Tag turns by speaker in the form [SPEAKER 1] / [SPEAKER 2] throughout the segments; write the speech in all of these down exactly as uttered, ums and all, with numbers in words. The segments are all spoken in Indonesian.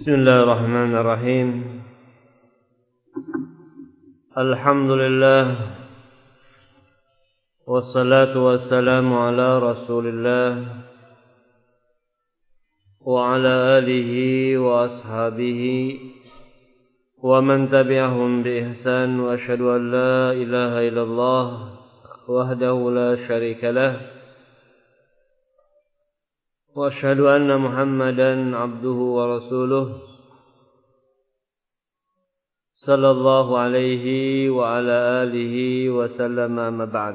[SPEAKER 1] Bismillahirrahmanirrahim. Alhamdulillah. Wassalatu wassalamu ala Rasulillah wa ala alihi wa ashabihi wa man tabi'ahum bi ihsan wa asyhadu an la ilaha illallah wahdahu la syarika lah wa asyhadu anna Muhammadan abduhu wa rasuluh sallallahu alaihi wa ala alihi wa sallama amma ba'd.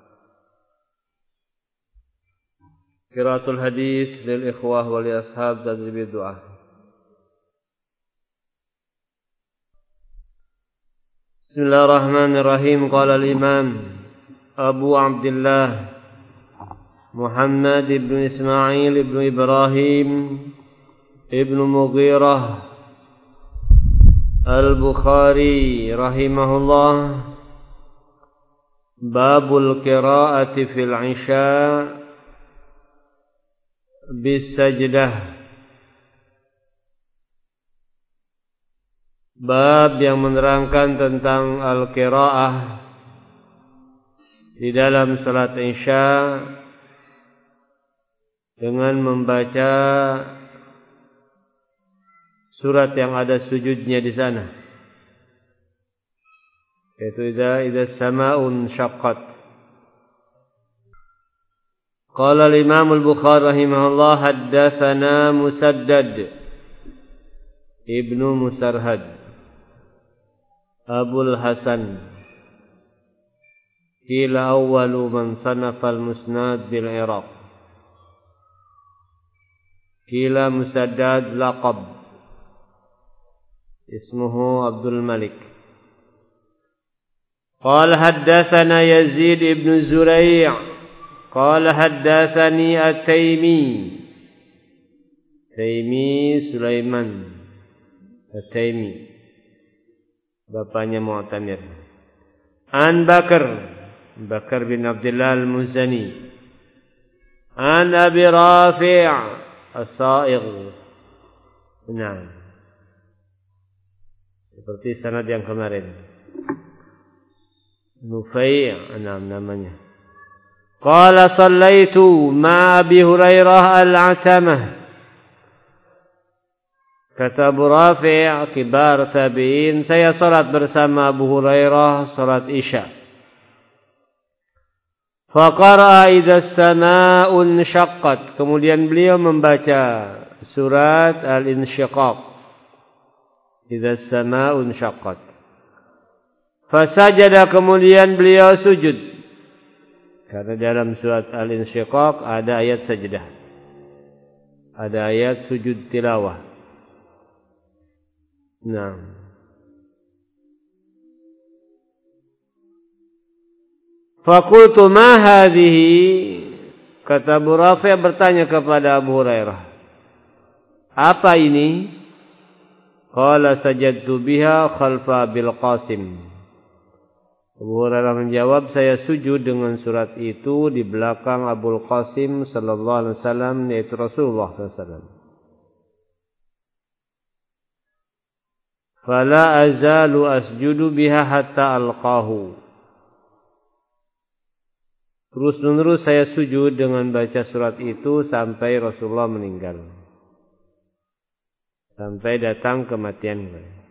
[SPEAKER 1] Qiraatul hadis lil ikhwah wa li ashab tadrib du'a. Bismillahirrahmanirrahim. Qala al-imam Abu Abdullah Muhammad ibn Ismail ibn Ibrahim ibn Mughirah Al-Bukhari rahimahullah, babul qiraati fil isya bis sajdah. Bab yang menerangkan tentang al-qiraah di dalam salat isya dengan membaca surat yang ada sujudnya di sana, yaitu idza idza samaa'un syaqqat. Qala al-Imam al-Bukhari rahimahullah, haddatsana Musaddad ibnu Musarhad Abul Hasan, qila awwalu man sanafa al-Musnad bil Iraq, qila Musaddad laqab ismuhu Abdul Malik. Qala haddatsana Yazid ibn Zurai' qala haddatsani At-Taimi, Taimi Sulaiman At-Taimi, bapaknya Mu'tamir. An Bakar, Bakar bin Abdullah Al-Muzani. An Abi Rafi' As-Sa'igh. Nah, seperti sanad yang kemarin. Nufai' enam namanya. Qala sallaitu ma Abi Hurairah al-Atamah. Kata Abu Rafi' kibar tabi'in, saya salat bersama Abu Hurairah salat Isya. Faqara'a idza as-samaa'u inshaqqat. Kemudian beliau membaca surat Al-Insyiqaq. Idza as-samaa'u inshaqqat. Fasajada, kemudian beliau sujud. Karena dalam surat Al-Insyiqaq ada ayat sajdah. Ada ayat sujud tilawah. Nah. Faqultu ma hadhihi? Kata Abu Rafi' bertanya kepada Abu Hurairah, apa ini? Qala sajadtu biha khalfa Bil Qasim. Abu Hurairah menjawab, saya sujud dengan surat itu di belakang Abul Qasim sallallahu alaihi wasallam, yaitu Rasulullah sallallahu alaihi wasallam. Fala azalu asjudu biha hatta alqahu. Terus menerus saya sujud dengan baca surat itu sampai Rasulullah meninggal, sampai datang kematian.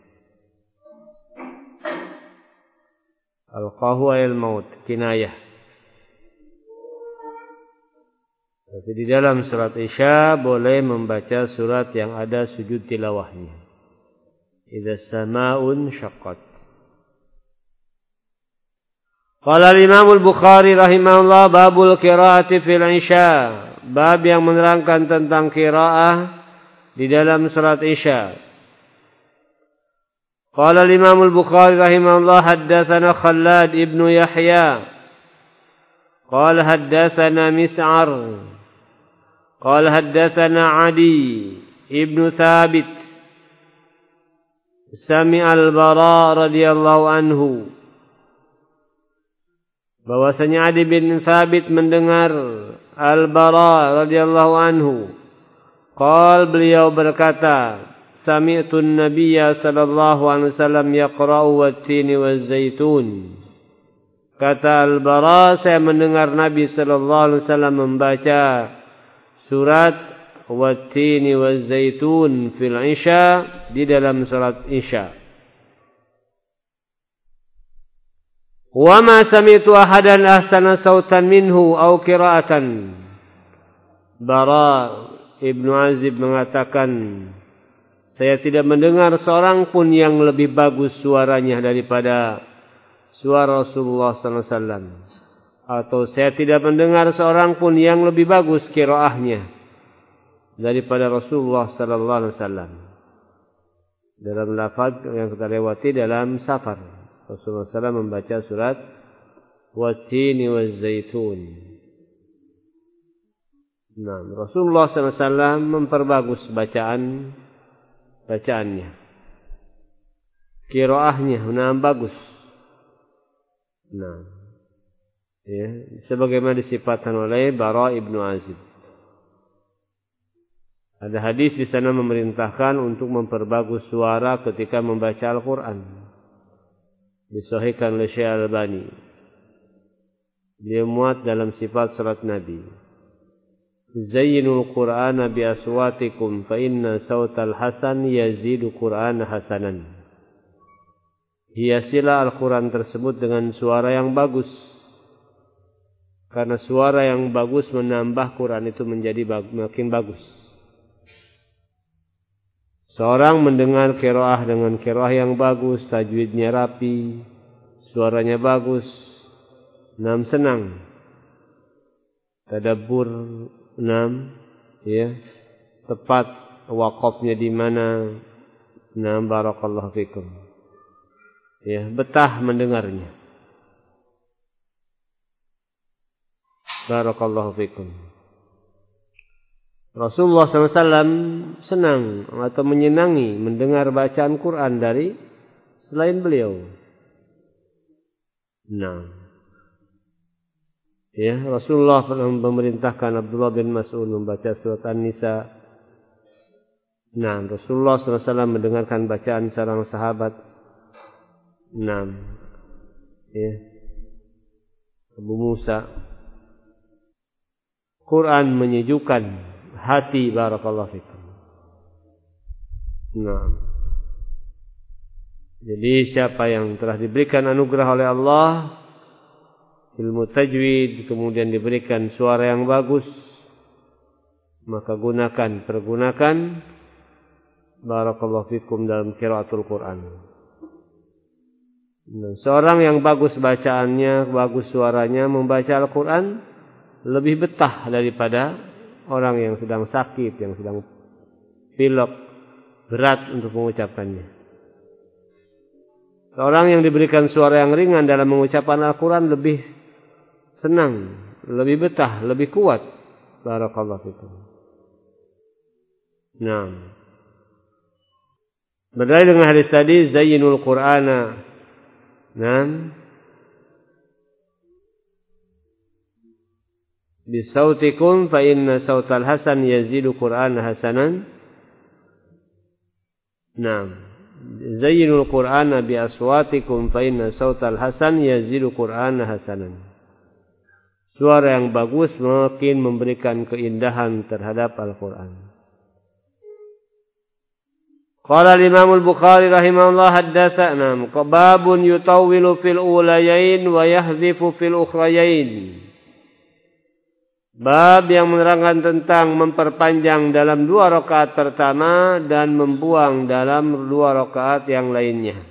[SPEAKER 1] Alqahu ayal maut, kinayah. Jadi di dalam surat Isya boleh membaca surat yang ada sujud tilawahnya. Idza as-samaa'u syaqqat. Qala al-Imam al-Bukhari rahimahullah, babul qiraati fil Isya. Bab yang menerangkan tentang qiraah di dalam salat Isya. Qala al-Imam al-Bukhari rahimahullah, haddatsana Khallad ibnu Yahya qala haddatsana Mis'ar qala haddatsana Adi ibnu Thabit sami'a al-Bara radhiyallahu anhu, bahwasanya Adi bin Thabit mendengar Al-Bara radhiyallahu anhu. Qal, beliau berkata, sami'tu an-nabiyya sallallahu alaihi wasallam yaqra'u wat-tini waz-zaitun. Kata Al-Bara, saya mendengar Nabi sallallahu alaihi wasallam membaca surat wat-tini waz-zaitun fil Isya, di dalam salat Isya. Wa ma sami'tu ahadan ahsana sautan minhu aw qira'atan. Bara Ibnu Azib mengatakan, saya tidak mendengar seorang pun yang lebih bagus suaranya daripada suara Rasulullah sallallahu alaihi wasallam. Atau saya tidak mendengar seorang pun yang lebih bagus qiraahnya daripada Rasulullah sallallahu alaihi wasallam. Dalam lafaz yang kita lewati dalam safar, Rasulullah sallallahu alaihi wasallam membaca surat Wat-tini waz-zaitun. Nah, Rasulullah sallallahu alaihi wasallam memperbagus bacaan bacaannya. Qiraahnya nah bagus. Nah, ya, sebagaimana disifatkan oleh Bara Ibnu Azib. Ada hadis di sana memerintahkan untuk memperbagus suara ketika membaca Al-Quran. Disahihkan oleh Syekh Al-Albani. Dia muat dalam sifat salat Nabi. Zayyinul Qur'ana bi aswatikum fa inna sautal hasan yazidu Qur'ana hasanan. Hiasilah Al-Quran tersebut dengan suara yang bagus. Karena suara yang bagus menambah Quran itu menjadi bag- makin bagus. Seorang mendengar qiraah dengan qiraah yang bagus, tajwidnya rapi, suaranya bagus, enam senang. Tadabbur enam, ya, tepat waqafnya di mana, enam barakallahu fikum. Ya, betah mendengarnya. Barakallahu fikum. Rasulullah sallallahu alaihi wasallam senang atau menyenangi mendengar bacaan Quran dari selain beliau. Nah, ya, Rasulullah pernah memerintahkan Abdullah bin Mas'ud membaca surat An-Nisa. Nah, Rasulullah sallallahu alaihi wasallam mendengarkan bacaan seorang sahabat. Nah, ya, Abu Musa. Quran menyejukkan hati, barakallahu fikum. Nah, jadi siapa yang telah diberikan anugerah oleh Allah ilmu tajwid, kemudian diberikan suara yang bagus, maka gunakan, pergunakan, barakallahu fikum, dalam qiraatul Quran. Nah, seorang yang bagus bacaannya, bagus suaranya membaca Al-Quran lebih betah daripada orang yang sedang sakit, yang sedang pilek, berat untuk mengucapkannya. Seorang yang diberikan suara yang ringan dalam mengucapkan Al-Quran lebih senang, lebih betah, lebih kuat. Barakallahu fikum. Nah, berdalil dengan hadis tadi, zayyinul Qur'ana. Nah, bisautikum fa inna sautal hasan yazidu Qur'ana hasanan. Nah, zayyinul Qur'ana bi aswatikum fa inna sautal hasan yazidu Qur'ana hasanan. Suara yang bagus makin memberikan keindahan terhadap Al-Quran. Qala al-Imam al-Bukhari rahimahullah haddatsana babun yutawwilu fil ulayain wa yahdhifu fil ukhrayain. Bab yang menerangkan tentang memperpanjang dalam dua rakaat pertama dan membuang dalam dua rakaat yang lainnya.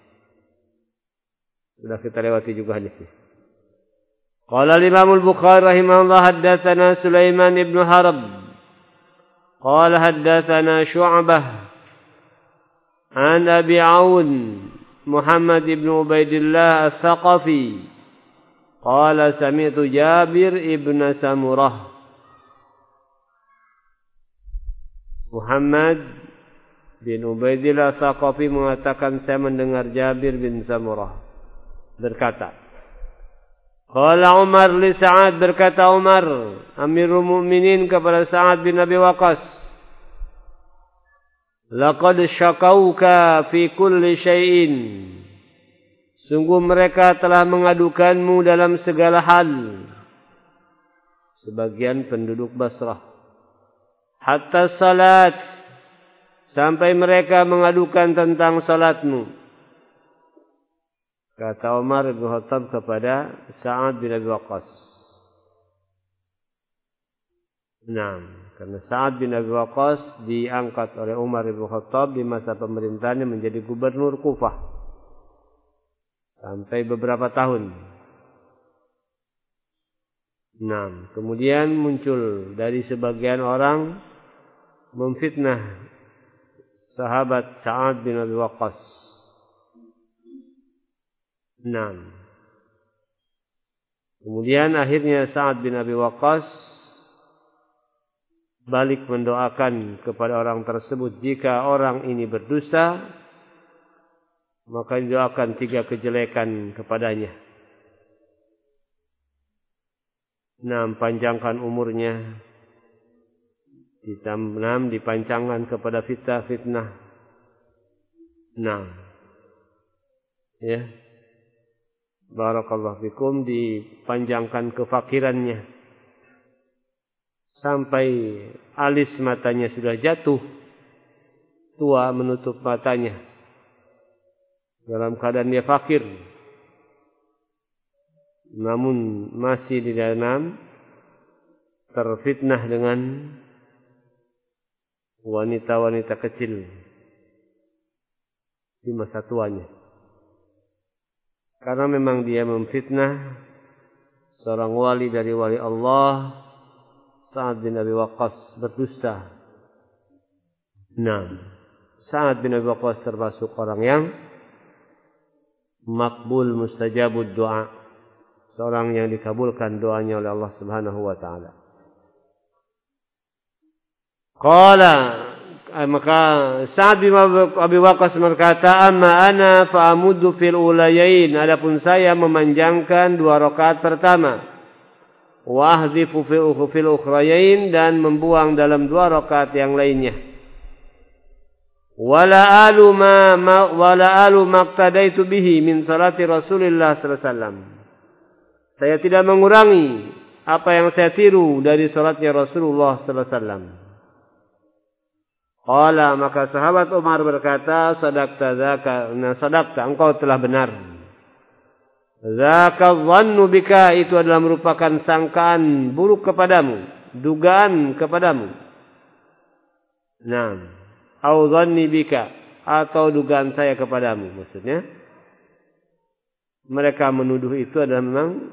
[SPEAKER 1] Sudah kita lewati juga hadisnya. Qala al-Imam al-Bukhari rahimahullah haddatsana Sulaiman ibn Harb. Qala haddatsana Syu'bah an Abi Aun Muhammad ibn Ubaidillah Al-Thaqafi. Qala sami'tu Jabir ibn Samurah. Muhammad bin Ubaidillah Al-Thaqafi mengatakan, saya mendengar Jabir bin Samurah berkata, qala Umar li Sa'ad, berkata Umar Amirul Mukminin kepada Sa'ad bin Abi Waqqas, laqad syakauka fi kulli syai'in. Sungguh mereka telah mengadukanmu dalam segala hal. Sebagian penduduk Basrah. Hatta salat. Sampai mereka mengadukan tentang salatmu. Kata Umar bin Khattab kepada Sa'ad bin Abi Waqqas. Nah, karena Sa'ad bin Abi Waqqas diangkat oleh Umar bin Khattab di masa pemerintahannya menjadi gubernur Kufah. Sampai beberapa tahun. Nah, kemudian muncul dari sebagian orang memfitnah sahabat Sa'ad bin Abi Waqqas. Nah, kemudian akhirnya Sa'ad bin Abi Waqqas balik mendoakan kepada orang tersebut, jika orang ini berdosa, maka doakan tiga kejelekan kepadanya. Enam, panjangkan umurnya. Enam, dipanjangkan kepada fitnah-fitnah. Enam, ya, barakallahu fikum, dipanjangkan kefakirannya. Sampai alis matanya sudah jatuh, tua, menutup matanya. Dalam keadaan dia fakir, namun masih di dalam terfitnah dengan wanita-wanita kecil di masa tuanya. Karena memang dia memfitnah seorang wali dari wali Allah, Sa'ad bin Abi Waqqas, berdusta. Nah, Sa'ad bin Abi Waqqas termasuk orang yang makbul mustajabud doa, seorang yang dikabulkan doanya oleh Allah Subhanahu wa taala. Qala, maka Sa'ad bin Abi Waqqas berkata, amma ana fa amuddu fil ulayain, adapun saya memanjangkan dua rakaat pertama, wa ahdhifu fil ukhrayain, dan membuang dalam dua rakaat yang lainnya. Wala alu ma, ma wala alu maqtadaitu bihi min salati Rasulillah sallallahu alaihi wasallam. Saya tidak mengurangi apa yang saya tiru dari salatnya Rasulullah sallallahu alaihi wasallam. Qala, maka sahabat Umar berkata, sadaqta zaka, nah sadaqta, engkau telah benar. Zaka dhannu bika, itu adalah merupakan sangkaan buruk kepadamu, dugaan kepadamu. Nah, au dhanni bika, atau dugaan saya kepadamu. Maksudnya mereka menuduh itu adalah memang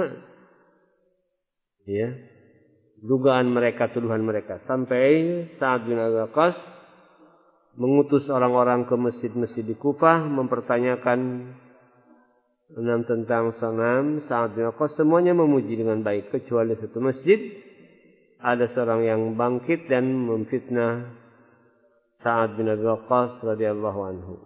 [SPEAKER 1] ya, dugaan mereka, tuduhan mereka. Sampai Sa'ad bin Abi Waqqas mengutus orang-orang ke masjid-masjid di Kufah mempertanyakan tentang sanam Sa'ad bin Abi Waqqas. Semuanya memuji dengan baik, kecuali satu masjid ada seorang yang bangkit dan memfitnah Sa'ad bin Abi Waqqas radhiyallahu anhu.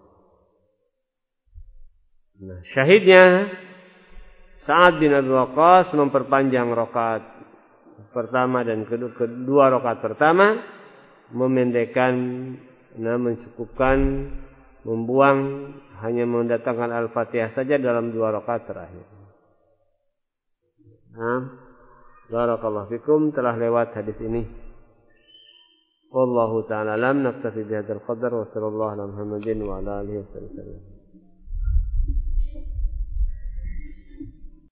[SPEAKER 1] Nah, syahidnya Sa'ad bin Abi Waqqas memperpanjang rakaat pertama dan kedua, kedua rakaat pertama, memendekkan, nah, mencukupkan, membuang, hanya mendatangkan Al-Fatihah saja dalam dua rakaat terakhir. Nah, barakallahu fikum, telah lewat hadis ini. Wallahu ta'ala alam, naktafi bihadzal qadar, wa sallallahu ala Muhammadin wa ala alihi wasallam.